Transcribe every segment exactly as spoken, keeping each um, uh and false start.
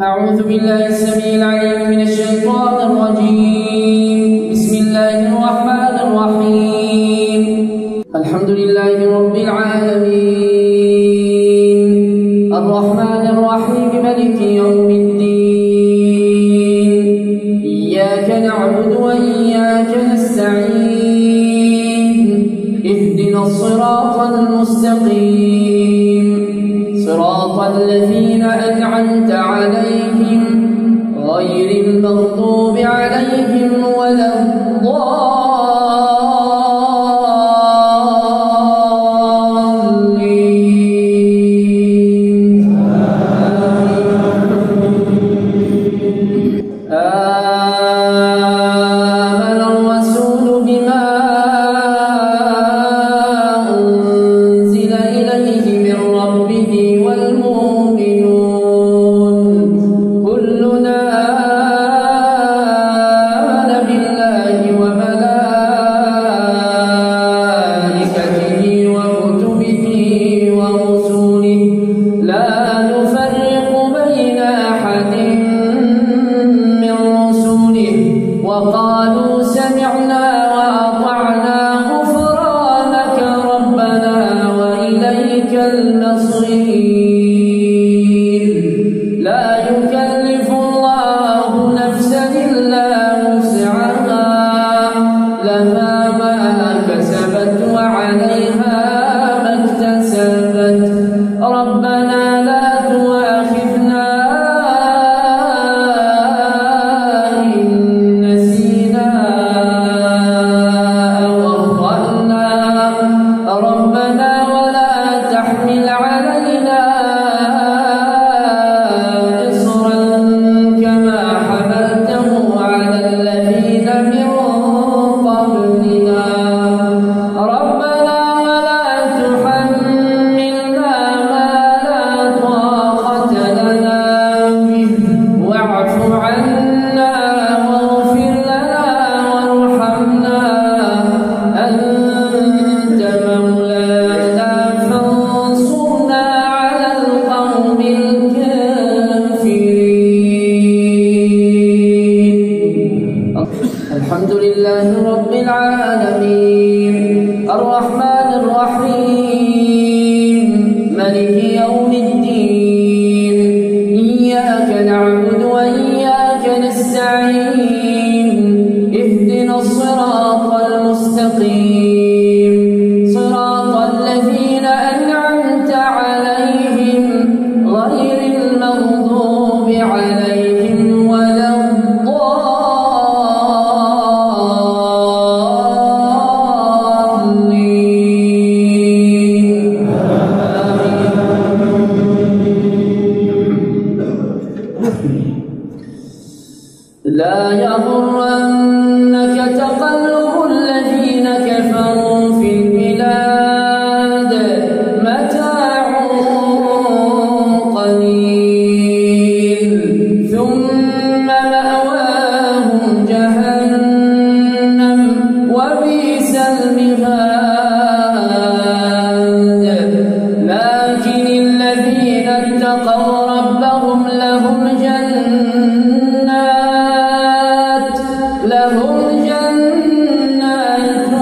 أعوذ بالله السميع العليم من الشيطان الرجيم. بسم الله الرحمن الرحيم. الحمد لله رب العالمين الرحمن الرحيم مالك يوم الدين. إياك نعبد وإياك نستعين. اهدنا الصراط المستقيم صراط الذين أنعمت عليهم غير المغضوب عليهم ولا الضالين. آمن الرسول بما أنزل إليه من ربه والمؤمنون كلنا آمن بالله وملائكته وكتبه ورسله لا نفرق بين أحد من رسله وقالوا سمعنا وأطعنا غفرانك ربنا وإليك المصير. لا يكلف الله نفسا إلا وسعها لها ما كسبت وعليها ما اكتسبت ربنا لا تؤاخذنا إن نسينا أو أخطأنا ربنا ولا تحمل علينا إصرا كما حملته على الذين من قبلنا ربنا ولا تحملنا ما لا طاقة لنا به واعف عنا واغفر لنا وارحمنا أنت مولانا فانصرنا على القوم الكافرين. الحمد لله رب العالمين الرحمن الرحيم مالك يوم الدين. إياك نعبد وإياك نستعين. اهدنا الصراط المستقيم صراط الذين أنعمت عليهم غير المغضوب عليهم ولا الضالين. لا يغرنك تقلب الذين كفروا في البلاد متاع قليل ثم مأواهم جهنم وبئس المهاد. لكن الذين اتقوا ربهم لهم جنات لهم جنات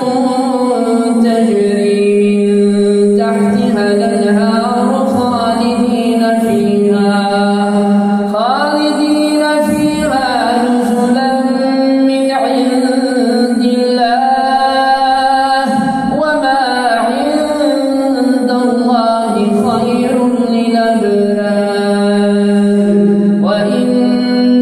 تجري من تحتها الأنهار خالدين فيها خالدين فيها نزلا من عند الله وما عند الله خير للأبرار وإن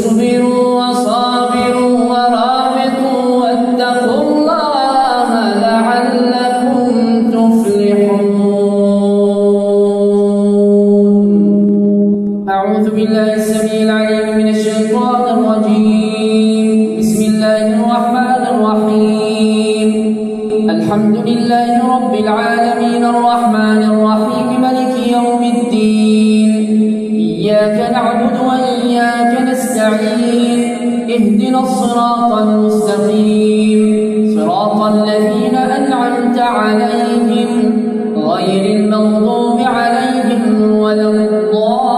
اصبروا وصابروا ورابطوا واتقوا الله لعلكم تفلحون. أعوذ بالله السميع العليم من الشيطان الرجيم. بسم الله الرحمن الرحيم. الحمد لله رب العالمين الرحمن الرحيم مالك يوم الدين. إياك نعبد وإياك نستعين. اهدنا الصراط المستقيم صراط الذين أنعمت عليهم غير المغضوب عليهم ولا الضالين.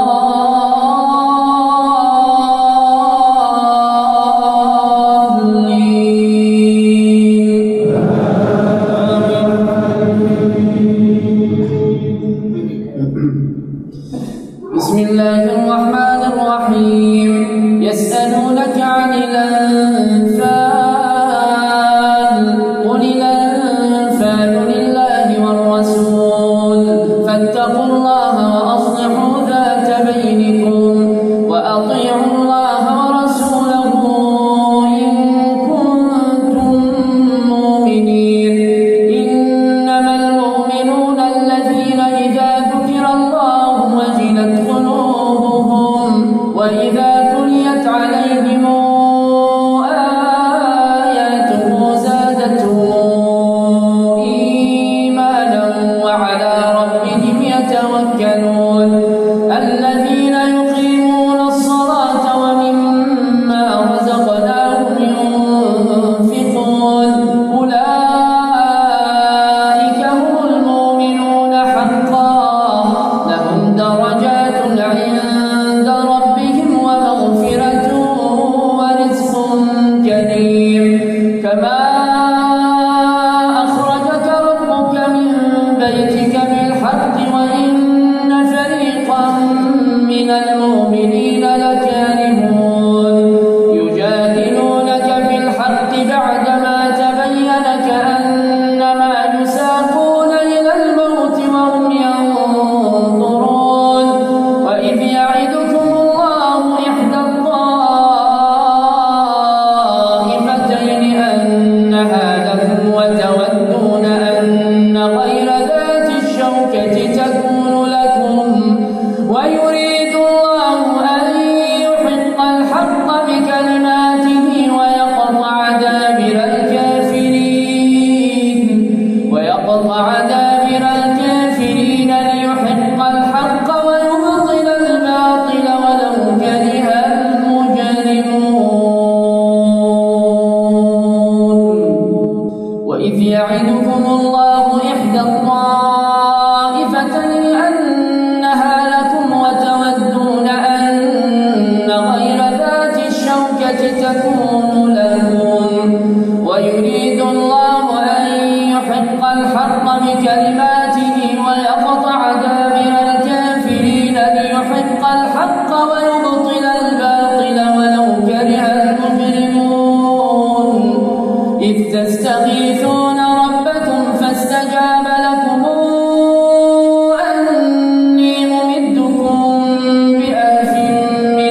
بسم الله الرحمن الرحيم. يسألونك عن الأنفال قل الأنفال لله والرسول فاتقوا الله وأصلحوا ذات بينكم وأطيعوا الله ورسوله إن كنتم مؤمنين. إنما المؤمنون الذين إذا ذكر الله وجلت قلوبهم وإذا تليت عليهم آياته زادتهم إيمانا وعلى ربهم يتوكلون. الذين يقيمون الصلاة ومما رزقناهم ينفقون أولئك هم المؤمنون حقا لهم درجات عند ربهم ومغفرة ورزق كريم. كما أخرجك ربك من بيتك بالحق وإن فريقا من المؤمنين لكارهون يجادلونك في الحق بعدما تبين كأنما يساقون إلى الموت وهم ينظرون. وإذ يعدكم الله إحدى الطائفتين أنها لكم وتودون أن غير ذات الشوكة تكون لكم ويريد الله أن يحق الحق بكلماته ويقطع دابر الكافرين ويقطع دابر الكافرين ليحق الحق ويبطل الباطل ولو كره المجرمون. وإذ يعدكم الله إحدى الطائفتين أنها لكم وتودون أن غير ذات الشوكة تكون لكم ويريد الله أن يحق الحق بكلماته ويقطع دابر الكافرين ليحق الحق ويبطل الباطل ولو كره المجرمون. إذ تستغيثون ربكم فاستجاب لكم أني ممدكم بألف من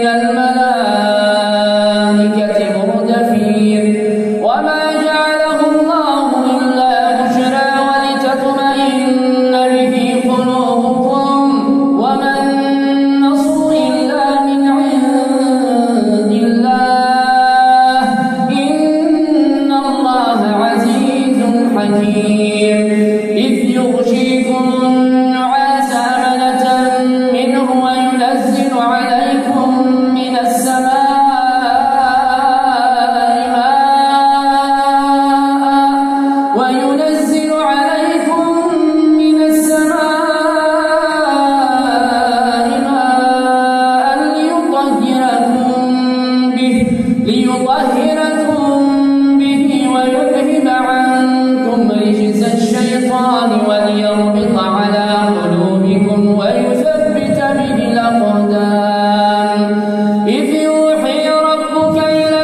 الملائكة مردفين. وما جعله الله إلا بشرى ولتطمئن به قلوبكم وما النصر إلا من عند الله إن الله عزيز حكيم. إذ يغشيكم النعاس أمنة منه وينزل عليكم من السماء ماء وينزل عليكم من السماء ماء ليطهركم به ليطهركم به ويذهب عنكم رجز الشيطان وليربط على قلوبكم ويثبت به الأقدام. إذ يوحي ربك إلى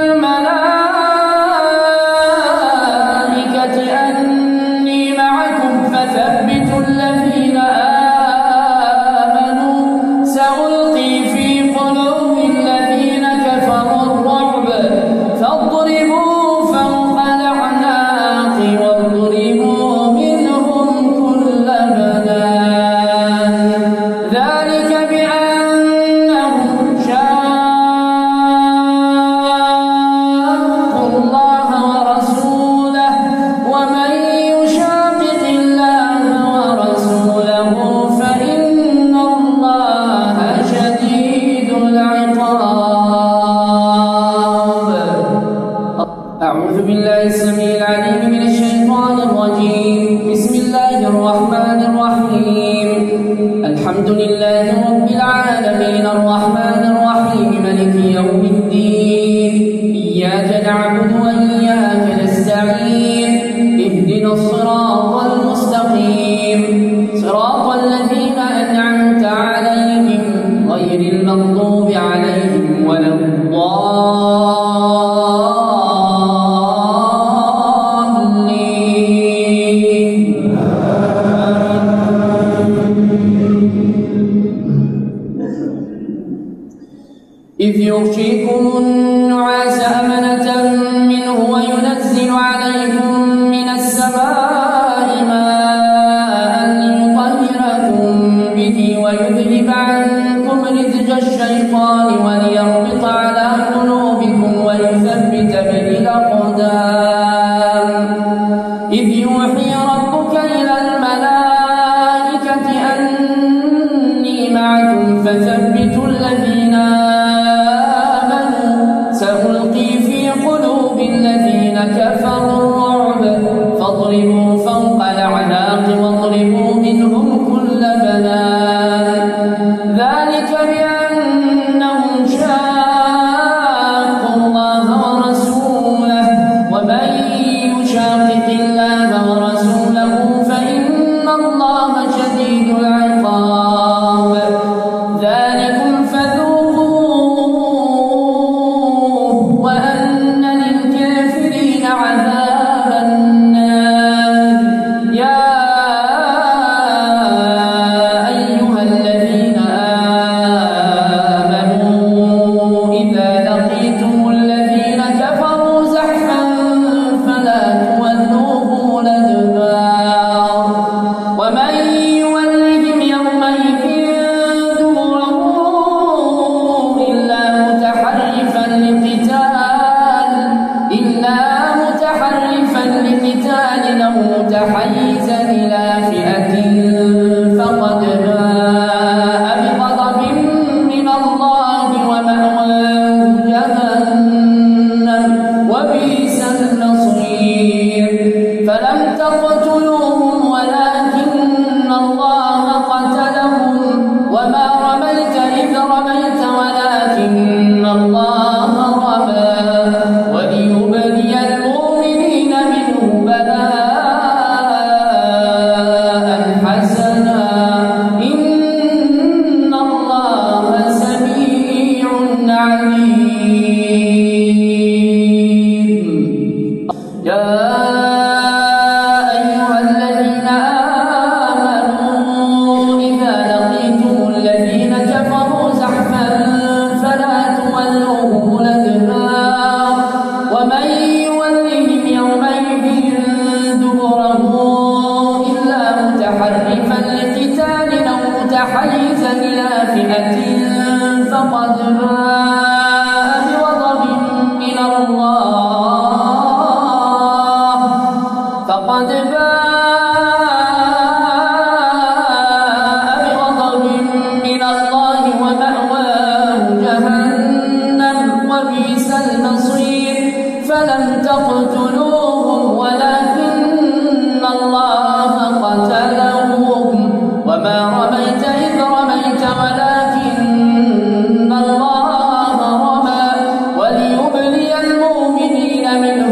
الملائكة أني معكم فثبتوا الذين آمنوا سألقي في قلوب الذين كفروا أعوذ بالله السميع العليم من الشيطان الرجيم. بسم الله الرحمن الرحيم. الحمد لله رب العالمين الرحمن الرحيم مالك يوم الدين. إياك نعبد وإياك نستعين. اهدنا الصراط المستقيم صراط الذين أنعمت عليهم غير المغضوب عليهم ولا الضالين. إذ يغشيكم النعاس أمنة منه وينزل عليكم من السماء ماء ليطهركم به ويذهب عنكم رجز الشيطان وليربط على قلوبكم ويثبت به الأقدام. إذ يوحي ربك إلى الملائكة أني معكم فثبتوا الذين سألقي في قلوب الذين كفروا الرعب فاضربوا فوق الأعناق واضربوا منهم كل بنان. ذلك بأنهم شاقوا الله ورسوله ومن يشاقق الله ورسوله فإن الله شديد العقاب. ذلكم فذوقوه وأن للكافرين عذاب النار. يا أيها الذين آمنوا إذا لقيتم الذين كفروا زحفا فلا تولوهم الأدبار. ومن يولهم يومئذ دبره إلا متحرفا لقتال إلا متحرفا لقتال أو متحيزا إلى فئة فقد باء بغضب من الله ومأواه جهنم وبئس المصير. فلم تقتلوهم ولكن الله قتلهم وما رميت إذ رميت ولكن الله رمى وليبلي المؤمنين منه بلاء حسنا إن الله سميع عليم. يا أيها الذين آمنوا إذا لقيتم الذين كفروا زحفا فلا تولوهم الأدبار. ومن يولهم يومئذ دبره إلا متحرفا لقتال أو متحيزا إلى فئة فقد باء بغضب من الله فقد باء بغضب من الله ومأواه جهنم وبئس المصير. فلم تقتلوهم ولكن الله قتلهم وما رميت إذ رميت ولكن الله رمى وليبلي المؤمنين منه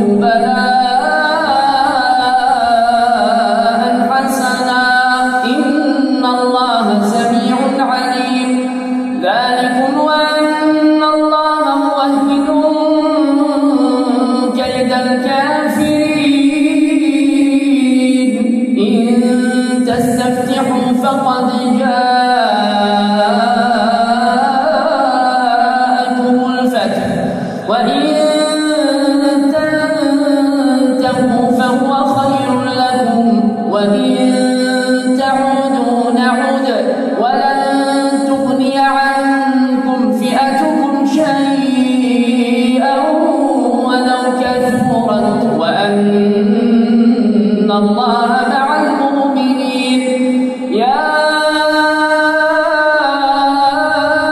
بلاء حسنا إن الله سميع عليم. ذلكم وأن الله موهن كيد الكافرين. إن تستفتحوا فقد جاءكم الفتح وإن تنتهوا فهو خير لكم وإن تعودوا نعد ولن تغني عنكم فئتكم شيئا ولو كثرت وأن الله مع المؤمنين. يا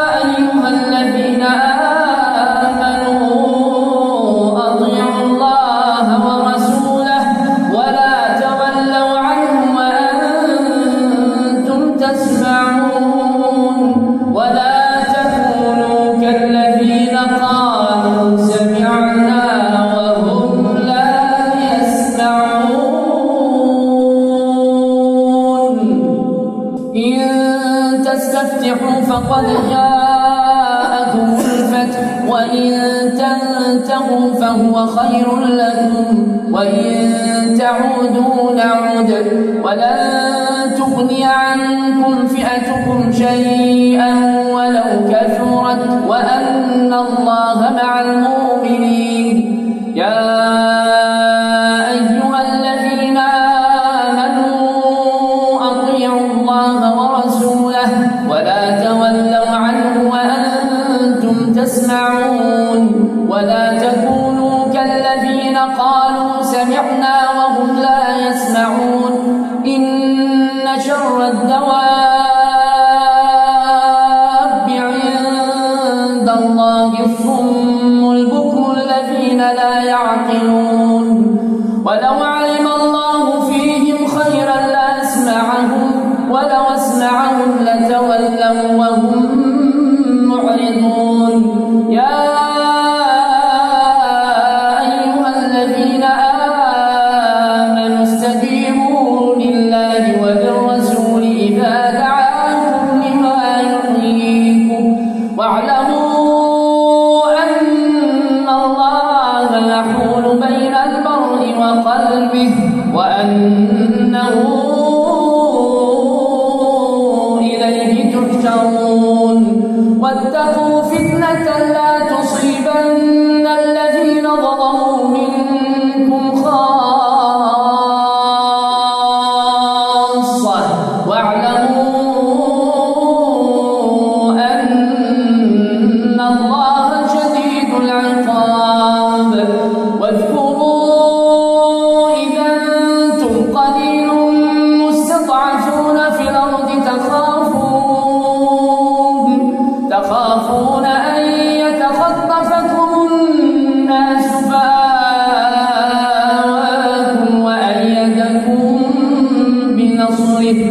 أيها الذين آمنوا أطيعوا الله فقد جاءكم الفتح وإن تنتهوا فهو خير لكم وإن تعودوا نعد ولن تغني عنكم فئتكم شيئا ولو كثرت وأن الله مع المؤمنين. يا أيها الذين آمنوا أطيعوا الله ورسوله ولا تولوا عنه وأنتم تسمعون ولا تكونوا كالذين قالوا سمعنا وهم لا يسمعون. إن شر الدواب عند الله الصم البكم الذين لا يعقلون. ولو علم الله فيهم خيرا لأسمعهم ولو أسمعهم لتولوا وهم معرضون. يا أيها الذين آمنوا استجيبوا لله وللرسول إذا دعاكم لما يحييكم واعلموا أن الله يحول بين المرء وقلبه وأنه إليه تحشرون. واتقوا فتنة لا تصيبن الذين ظلموا منكم خاصة واعلموا أن الله شديد العقاب. واذكروا إذا أنتم قليل مستضعفون في الأرض تخافون تخافون أن يتخطفكم الناس فآواكم وأيدكم بنصره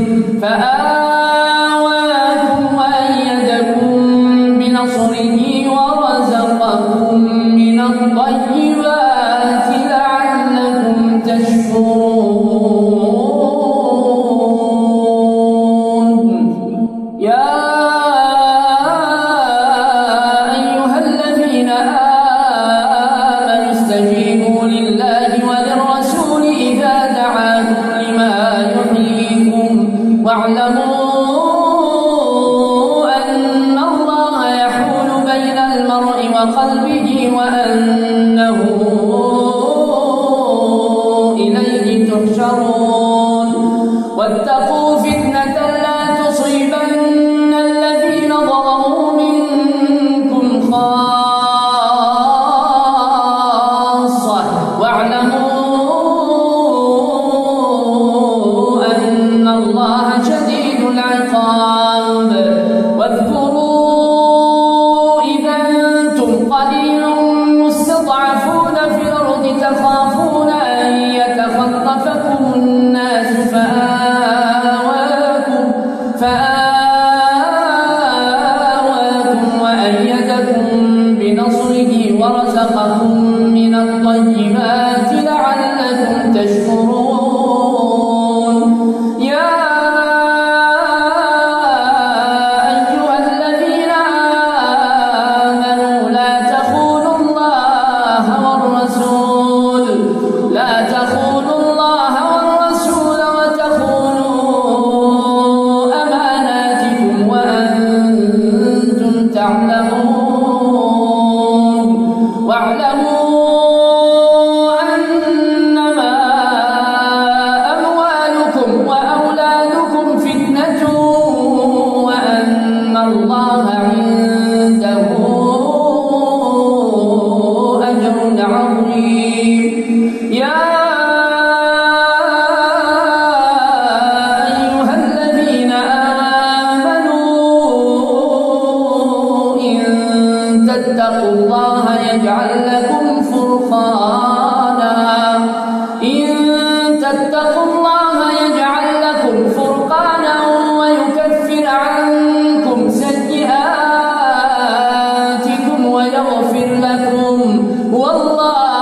فآواكم وأيدكم بنصره ورزقكم من الطيبات لعلكم تشكرون. يا أيها الذين آمنوا استجيبوا لله وللرسول إذا دعاكم لما يحييكم واعلموا أن الله يحول بين المرء وقلبه وأنه إليه تحشرون. واتقوا فتنة لا تصيبن الذين ظلموا منكم خاصة واعلموا أن الله شديد العقاب. واذكروا إذا أنتم قليل مستضعفون في الأرض تخافون أن يتخطفكم الناس فآواكم فآواكم وأيدكم بنصره ورزقكم من الطيبات لعلكم تشكرون. يا أيها الذين آمنوا لا تخونوا الله والرسول لا تخونوا الله والرسول وتخونوا أماناتكم وأنتم تعلمون. واعلموا أنما أموالكم وأولادكم فتنة وأن الله عنده أجر عظيم. يا أيها الذين آمنوا إن تتقوا الله يجعل لكم فرقانا إن تتقوا الله يجعل لكم فرقانا ويكفر عنكم سيئاتكم ويغفر لكم والله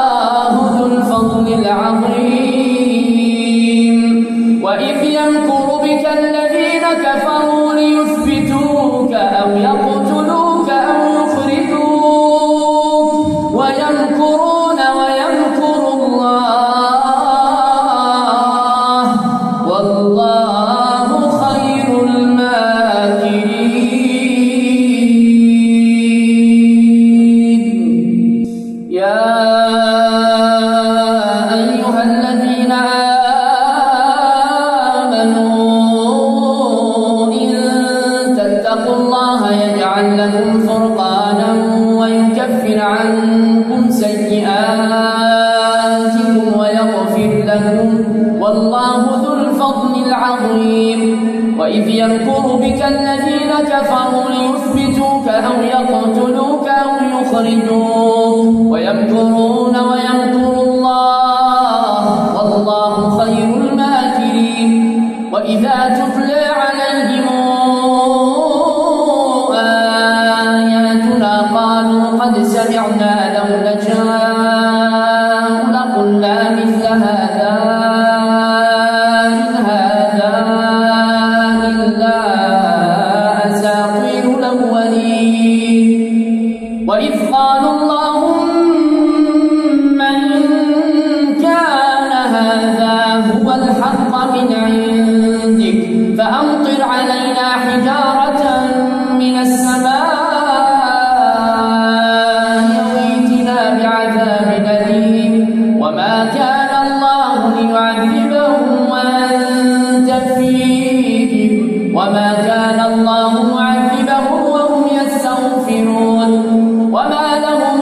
ويمكرون ويمكر الله والله خير الماكرين. يا أيها الذين آمنوا إن تتقوا الله يجعل لكم فرقانا ويكفر عنكم سيئاتكم ويغفر لكم والله ذو الفضل العظيم. وإذ يمكر بك الذين كفروا ليثبتوك أو يقتلوك أو يخرجوك ويمكرون ويمكر الله والله خير الماكرين. وإذا تتلى عليهم آياتنا قالوا قد سمعنا لو نشاء لقلنا مثل هذا إن هذا إلا أساطير الأولين. وإذ قالوا اللهم إن كان هذا هو الحق من عندك فأمطر علينا حجارة من السماء وائتنا بعذاب أليم. وما كان الله ليعذبهم وأنت فيهم وما كان الله معذبهم وهم يستغفرون. وما لهم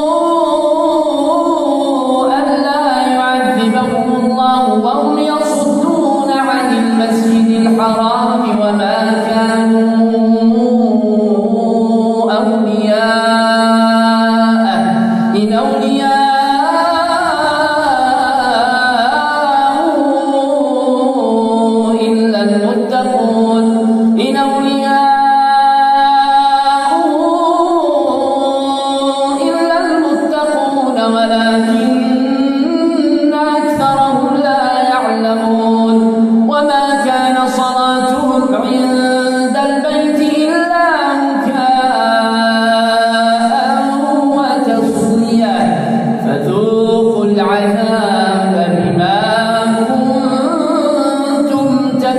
ألا يعذبهم الله وهم يصدون عن المسجد الحرام وما كانوا أولياءه إن أولياءه إلا المتقون إن أولياءه إلا المتقون ولكن أكثرهم لا يعلمون. وما كان صلاتهم عند البيت إلا مكاء وتصدية فذوقوا العذاب بما كنتم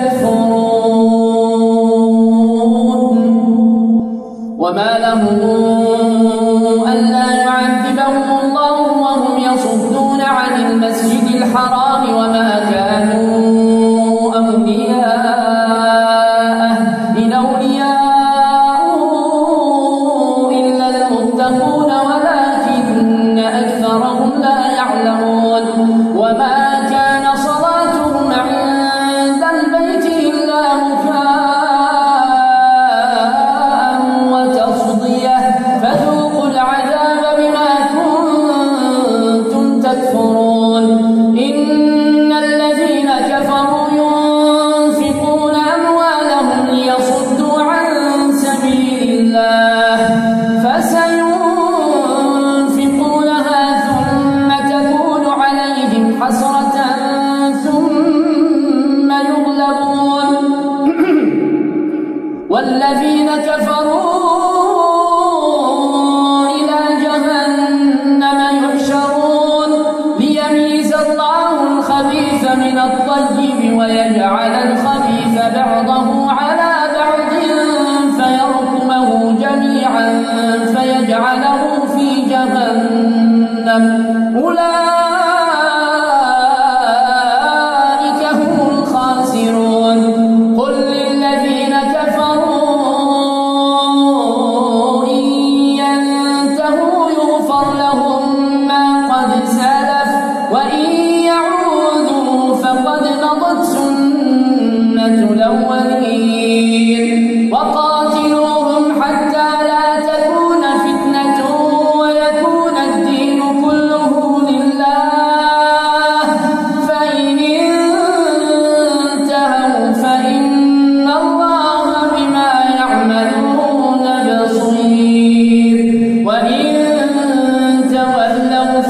تكفرون. وما لهم ألا يعذبهم الله وهم يصدون عن المسجد الحرام وما كانوا أولياءه إن أولياءه إلا المتقون ولكن أكثرهم لا يعلمون. وما كان صلاتهم عند البيت إلا مكاء وتصدية فذوقوا العذاب بما كنتم تكفرون. إن الذين كفروا ينفقون أموالهم ليصدوا عن سبيل الله فسينفقونها ثم تكون عليهم حسرة ثم يغلبون والذين كفروا إلى جهنم يحشرون ليميز الله الخبيث من الطيب ويجعل الخبيث بعضه على بعض فيركمه جميعا فيجعله في جهنم أولئك هم الخاسرون. قل للذين كفروا إن ينتهوا يغفر لهم ما قد سلف وإن يعودوا فقد مضت سنة الأولين. وقاتلوهم حتى لا تكون فتنة ويكون الدين كله لله فإن انتهوا فإن الله بما يعملون بصير. وإن تولوا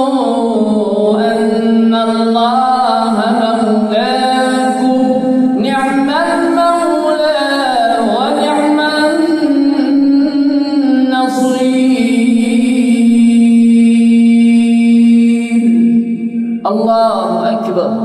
فاعلموا أن الله مولاكم الله أكبر.